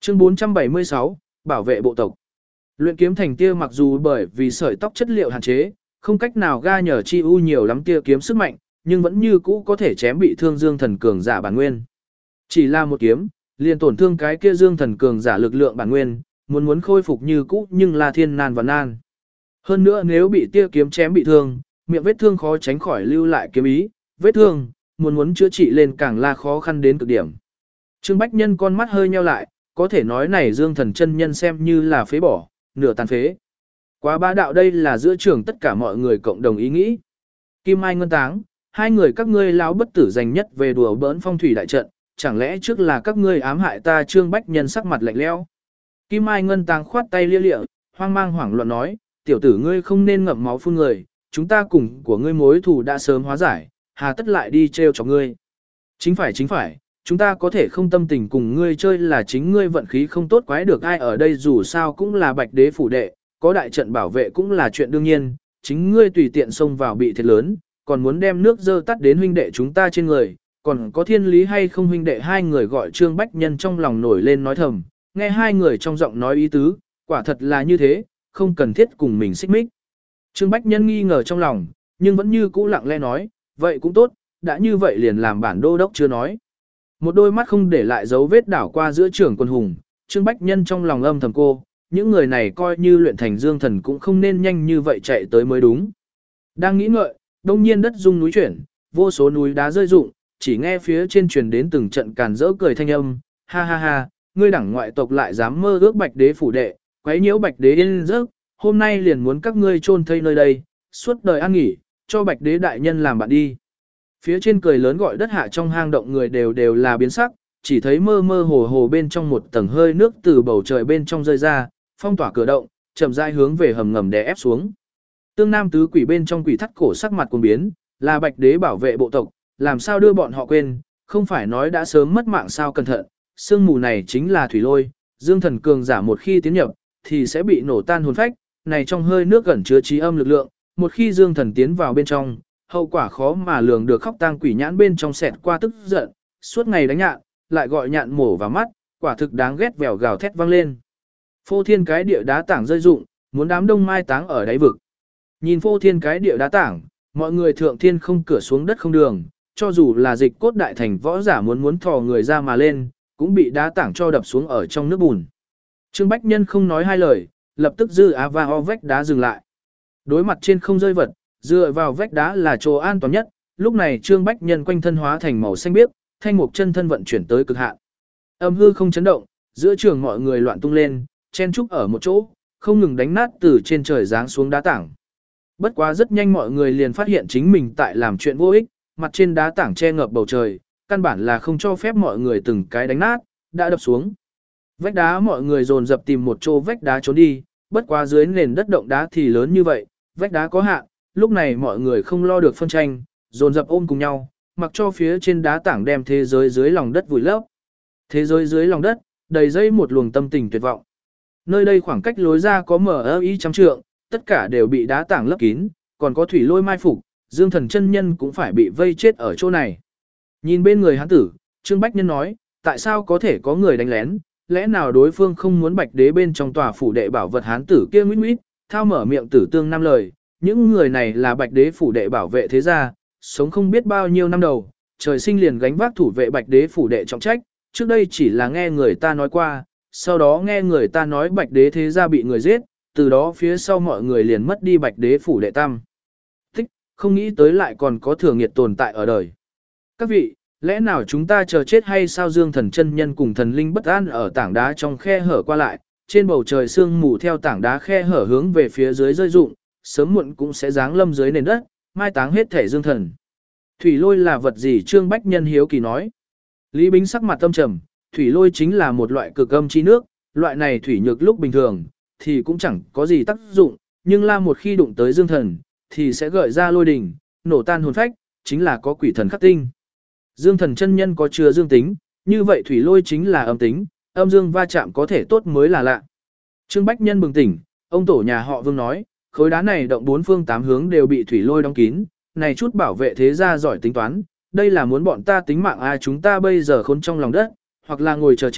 Chương 476, bảo vệ bộ tộc. Luyện kiếm thành tia mặc dù bởi vì sợi tóc chất liệu hạn chế, không cách nào ga nhờ chi u nhiều lắm tia kiếm sức mạnh, nhưng vẫn như cũ có thể chém bị thương Dương Thần cường giả bản nguyên. Chỉ là một kiếm, liền tổn thương cái kia Dương Thần cường giả lực lượng bản nguyên, muốn khôi phục như cũ nhưng là thiên nan và nan. Hơn nữa nếu bị tia kiếm chém bị thương, miệng vết thương khó tránh khỏi lưu lại kiếm ý, vết thương, muốn chữa trị lên càng là khó khăn đến cực điểm. Trương Bách Nhân con mắt hơi nheo lại, có thể nói này Dương Thần chân nhân xem như là phế bỏ, nửa tàn phế. Quá bá đạo, đây là giữa trường tất cả mọi người cộng đồng ý nghĩ. Kim Mai Ngân Táng, hai người các ngươi lão bất tử dành nhất về đùa bỡn phong thủy đại trận, chẳng lẽ trước là các ngươi ám hại ta? Trương Bách Nhân sắc mặt lạnh lẽo. Kim Mai Ngân Táng khoát tay lia lịa, hoang mang hoảng loạn nói, tiểu tử ngươi không nên ngậm máu phun người, chúng ta cùng của ngươi mối thù đã sớm hóa giải, hà tất lại đi trêu chọc ngươi. Chính phải, chúng ta có thể không tâm tình cùng ngươi chơi là chính ngươi vận khí không tốt quái được ai ở đây, dù sao cũng là Bạch Đế phủ đệ, có đại trận bảo vệ cũng là chuyện đương nhiên, chính ngươi tùy tiện xông vào bị thiệt lớn, còn muốn đem nước dơ tắt đến huynh đệ chúng ta trên người, còn có thiên lý hay không? Huynh đệ hai người gọi Trương Bách Nhân trong lòng nổi lên nói thầm, nghe hai người trong giọng nói ý tứ, quả thật là như thế, không cần thiết cùng mình xích mích. Trương Bách Nhân nghi ngờ trong lòng, nhưng vẫn như cũ lặng lẽ nói, vậy cũng tốt, đã như vậy liền làm bản đô đốc chưa nói. Một đôi mắt không để lại dấu vết đảo qua giữa trưởng quân hùng, Trương Bách Nhân trong lòng âm thầm cô, những người này coi như luyện thành Dương Thần cũng không nên nhanh như vậy chạy tới mới đúng. Đang nghĩ ngợi, đông nhiên đất rung núi chuyển, vô số núi đá rơi rụng, chỉ nghe phía trên truyền đến từng trận càn rỡ cười thanh âm, ha ha ha, ngươi đẳng ngoại tộc lại dám mơ ước Bạch Đế phủ đệ, quấy nhiễu Bạch Đế yên giấc, hôm nay liền muốn các ngươi chôn thây nơi đây, suốt đời an nghỉ, cho Bạch Đế đại nhân làm bạn đi. Phía trên cười lớn gọi đất hạ trong hang động người đều là biến sắc, chỉ thấy mơ mơ hồ hồ bên trong một tầng hơi nước từ bầu trời bên trong rơi ra, phong tỏa cửa động, chậm rãi hướng về hầm ngầm đè ép xuống. Tương Nam tứ quỷ bên trong quỷ thắt cổ sắc mặt cuồng biến, là Bạch Đế bảo vệ bộ tộc, làm sao đưa bọn họ quên, không phải nói đã sớm mất mạng sao? Cẩn thận, sương mù này chính là thủy lôi, Dương Thần cường giả một khi tiến nhập thì sẽ bị nổ tan hồn phách, này trong hơi nước gần chứa trí âm lực lượng, một khi Dương Thần tiến vào bên trong, hậu quả khó mà lường được. Khóc tang quỷ nhãn bên trong xẹt qua tức giận, suốt ngày đánh nhạn, lại gọi nhạn mổ vào mắt, quả thực đáng ghét, vèo gào thét vang lên. Phô thiên cái địa đá tảng rơi rụng, muốn đám đông mai táng ở đáy vực. Nhìn phô thiên cái địa đá tảng, mọi người thượng thiên không cửa xuống đất không đường, cho dù là dịch cốt đại thành võ giả muốn thò người ra mà lên, cũng bị đá tảng cho đập xuống ở trong nước bùn. Trương Bách Nhân không nói hai lời, lập tức dư á va o vách đá dừng lại. Đối mặt trên không rơi vật, dựa vào vách đá là chỗ an toàn nhất, lúc này Trương Bách Nhân quanh thân hóa thành màu xanh biếc, thanh mục chân thân vận chuyển tới cực hạn. Âm hư không chấn động, giữa trường mọi người loạn tung lên, chen trúc ở một chỗ, không ngừng đánh nát từ trên trời giáng xuống đá tảng. Bất quá rất nhanh mọi người liền phát hiện chính mình tại làm chuyện vô ích, mặt trên đá tảng che ngập bầu trời, căn bản là không cho phép mọi người từng cái đánh nát, đã đập xuống. Vách đá mọi người dồn dập tìm một chỗ vách đá trốn đi, bất quá dưới nền đất động đá thì lớn như vậy, vách đá có hạn, lúc này mọi người không lo được phân tranh, dồn dập ôm cùng nhau, mặc cho phía trên đá tảng đem thế giới dưới lòng đất vùi lấp. Thế giới dưới lòng đất, đầy dây một luồng tâm tình tuyệt vọng. Nơi đây khoảng cách lối ra có mở y trăm trượng, tất cả đều bị đá tảng lấp kín, còn có thủy lôi mai phục, Dương Thần chân nhân cũng phải bị vây chết ở chỗ này. Nhìn bên người hán tử, Trương Bách Nhân nói, tại sao có thể có người đánh lén, lẽ nào đối phương không muốn Bạch Đế bên trong tòa phủ đệ bảo vật? Hán tử kia nguyễn nguyễn, thao mở miệng tử tương năm lời, những người này là Bạch Đế phủ đệ bảo vệ thế gia, sống không biết bao nhiêu năm đầu, trời sinh liền gánh vác thủ vệ Bạch Đế phủ đệ trọng trách, trước đây chỉ là nghe người ta nói qua, sau đó nghe người ta nói Bạch Đế thế gia bị người giết, từ đó phía sau mọi người liền mất đi Bạch Đế phủ đệ tam. Thích, không nghĩ tới lại còn có thừa nghiệt tồn tại ở đời. Các vị, lẽ nào chúng ta chờ chết hay sao? Dương Thần chân nhân cùng thần linh bất an ở tảng đá trong khe hở qua lại, trên bầu trời sương mù theo tảng đá khe hở hướng về phía dưới rơi rụng, sớm muộn cũng sẽ giáng lâm dưới nền đất, mai táng hết thể Dương Thần. Thủy lôi là vật gì? Trương Bách Nhân hiếu kỳ nói. Lý Bính sắc mặt âm trầm, thủy lôi chính là một loại cực âm chi nước, loại này thủy nhược lúc bình thường thì cũng chẳng có gì tác dụng, nhưng là một khi đụng tới Dương Thần thì sẽ gợi ra lôi đình, nổ tan hồn phách, chính là có quỷ thần khắc tinh. Dương Thần chân nhân có chứa dương tính, như vậy thủy lôi chính là âm tính, âm dương va chạm có thể tốt mới là lạ. Trương Bách Nhân bừng tỉnh, ông tổ nhà họ Vương nói, khối đá này động bốn phương tám hướng đều bị thủy lôi đóng kín, này chút bảo vệ thế gia giỏi tính toán, đây là muốn bọn ta tính mạng chúng ta bây giờ khốn trong lòng đất, hoặc là ngồi chờ chết,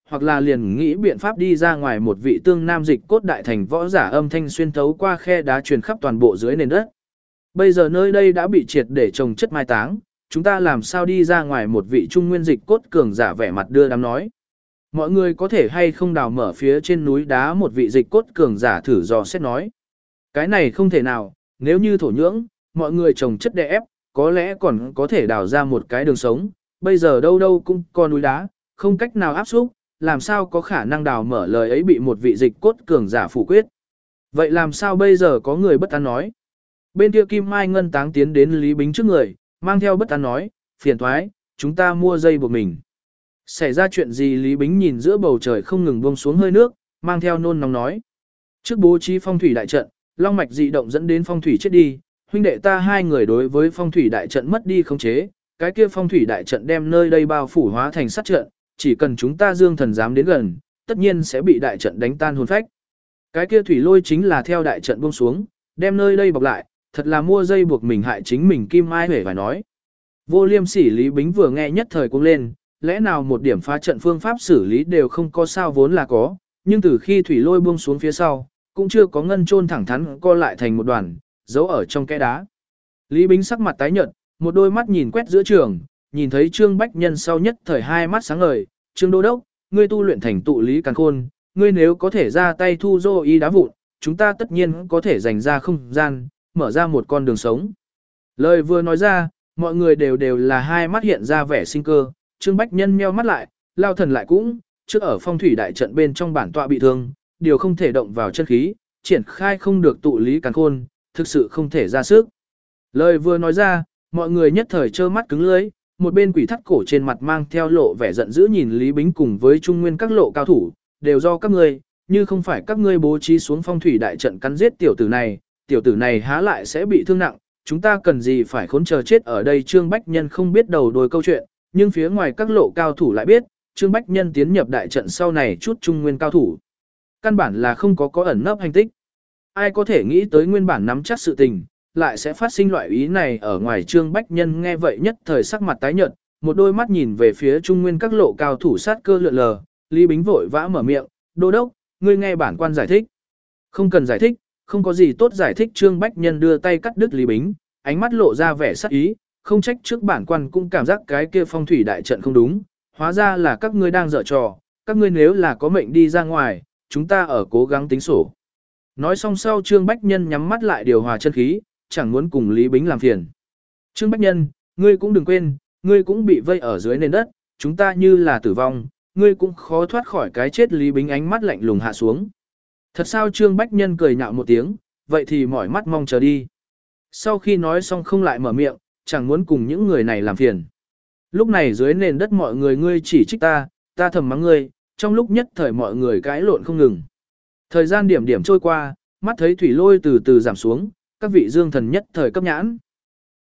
hoặc là liền nghĩ biện pháp đi ra ngoài một vị tương nam dịch cốt đại thành võ giả âm thanh xuyên thấu qua khe đá truyền khắp toàn bộ dưới nền đất. Bây giờ nơi đây đã bị triệt để trồng chất mai táng, chúng ta làm sao đi ra ngoài một vị trung nguyên dịch cốt cường giả vẻ mặt đưa đám nói. Mọi người có thể hay không đào mở phía trên núi đá một vị dịch cốt cường giả thử dò xét nói. Cái này không thể nào, nếu như thổ nhưỡng, mọi người trồng chất đè ép, có lẽ còn có thể đào ra một cái đường sống, bây giờ đâu đâu cũng có núi đá, không cách nào áp xúc, làm sao có khả năng đào mở lời ấy bị một vị dịch cốt cường giả phủ quyết. Vậy làm sao bây giờ có người bất an nói. Bên kia Kim Mai Ngân Táng tiến đến Lý Bính trước người, mang theo bất an nói, phiền thoái, chúng ta mua dây buộc mình. Xảy ra chuyện gì Lý Bính nhìn giữa bầu trời không ngừng buông xuống hơi nước, mang theo nôn nóng nói. Trước bố trí phong thủy đại trận, long mạch dị động dẫn đến phong thủy chết đi, huynh đệ ta hai người đối với phong thủy đại trận mất đi khống chế, cái kia phong thủy đại trận đem nơi đây bao phủ hóa thành sát trận, chỉ cần chúng ta dương thần dám đến gần, tất nhiên sẽ bị đại trận đánh tan hồn phách. Cái kia thủy lôi chính là theo đại trận buông xuống, đem nơi đây bọc lại, thật là mua dây buộc mình hại chính mình Kim Mai Huệ phải nói. Vô Liêm Sỉ Lý Bính vừa nghe nhất thời cũng lên, lẽ nào một điểm phá trận phương pháp xử lý đều không có sao vốn là có, nhưng từ khi thủy lôi buông xuống phía sau, cũng chưa có ngân chôn thẳng thắn co lại thành một đoàn, giấu ở trong kẽ đá. Lý Bính sắc mặt tái nhợt, một đôi mắt nhìn quét giữa trường, nhìn thấy Trương Bách Nhân sau nhất thời hai mắt sáng ngời, "Trương Đô đốc, ngươi tu luyện thành tụ lý càn khôn, ngươi nếu có thể ra tay thu dô y đá vụn, chúng ta tất nhiên có thể dành ra không gian, mở ra một con đường sống." Lời vừa nói ra, mọi người đều là hai mắt hiện ra vẻ sinh cơ, Trương Bách Nhân nheo mắt lại, lao thần lại cũng, trước ở phong thủy đại trận bên trong bản tọa bị thương, điều không thể động vào chân khí, triển khai không được tụ lý càn khôn, thực sự không thể ra sức. Lời vừa nói ra, mọi người nhất thời trơ mắt cứng lưỡi, một bên quỷ thắt cổ trên mặt mang theo lộ vẻ giận dữ nhìn Lý Bính cùng với trung nguyên các lộ cao thủ, đều do các ngươi, như không phải các ngươi bố trí xuống phong thủy đại trận cắn giết tiểu tử này há lại sẽ bị thương nặng, chúng ta cần gì phải khốn chờ chết ở đây. Trương Bách Nhân không biết đầu đuôi câu chuyện, nhưng phía ngoài các lộ cao thủ lại biết, Trương Bách Nhân tiến nhập đại trận sau này chút trung nguyên cao thủ. Căn bản là không có ẩn nấp hành tích. Ai có thể nghĩ tới nguyên bản nắm chắc sự tình, lại sẽ phát sinh loại ý này ở ngoài. Trương Bách Nhân nghe vậy nhất thời sắc mặt tái nhợt, một đôi mắt nhìn về phía trung nguyên các lộ cao thủ sát cơ lượn lờ, Lý Bính vội vã mở miệng, "Đô đốc, ngươi nghe bản quan giải thích." "Không cần giải thích, không có gì tốt giải thích." Trương Bách Nhân đưa tay cắt đứt Lý Bính, ánh mắt lộ ra vẻ sắc ý, "Không trách trước bản quan cũng cảm giác cái kia phong thủy đại trận không đúng, hóa ra là các ngươi đang giở trò, các ngươi nếu là có mệnh đi ra ngoài, chúng ta ở cố gắng tính sổ." Nói xong sau Trương Bách Nhân nhắm mắt lại điều hòa chân khí, chẳng muốn cùng Lý Bính làm phiền. "Trương Bách Nhân, ngươi cũng đừng quên, ngươi cũng bị vây ở dưới nền đất, chúng ta như là tử vong, ngươi cũng khó thoát khỏi cái chết." Lý Bính ánh mắt lạnh lùng hạ xuống. "Thật sao?" Trương Bách Nhân cười nhạo một tiếng, "vậy thì mỏi mắt mong chờ đi." Sau khi nói xong không lại mở miệng, chẳng muốn cùng những người này làm phiền. Lúc này dưới nền đất mọi người ngươi chỉ trích ta, ta thầm mắng ngươi, trong lúc nhất thời mọi người cãi lộn không ngừng. Thời gian điểm điểm trôi qua, mắt thấy thủy lôi từ từ giảm xuống, các vị dương thần nhất thời cấp nhãn.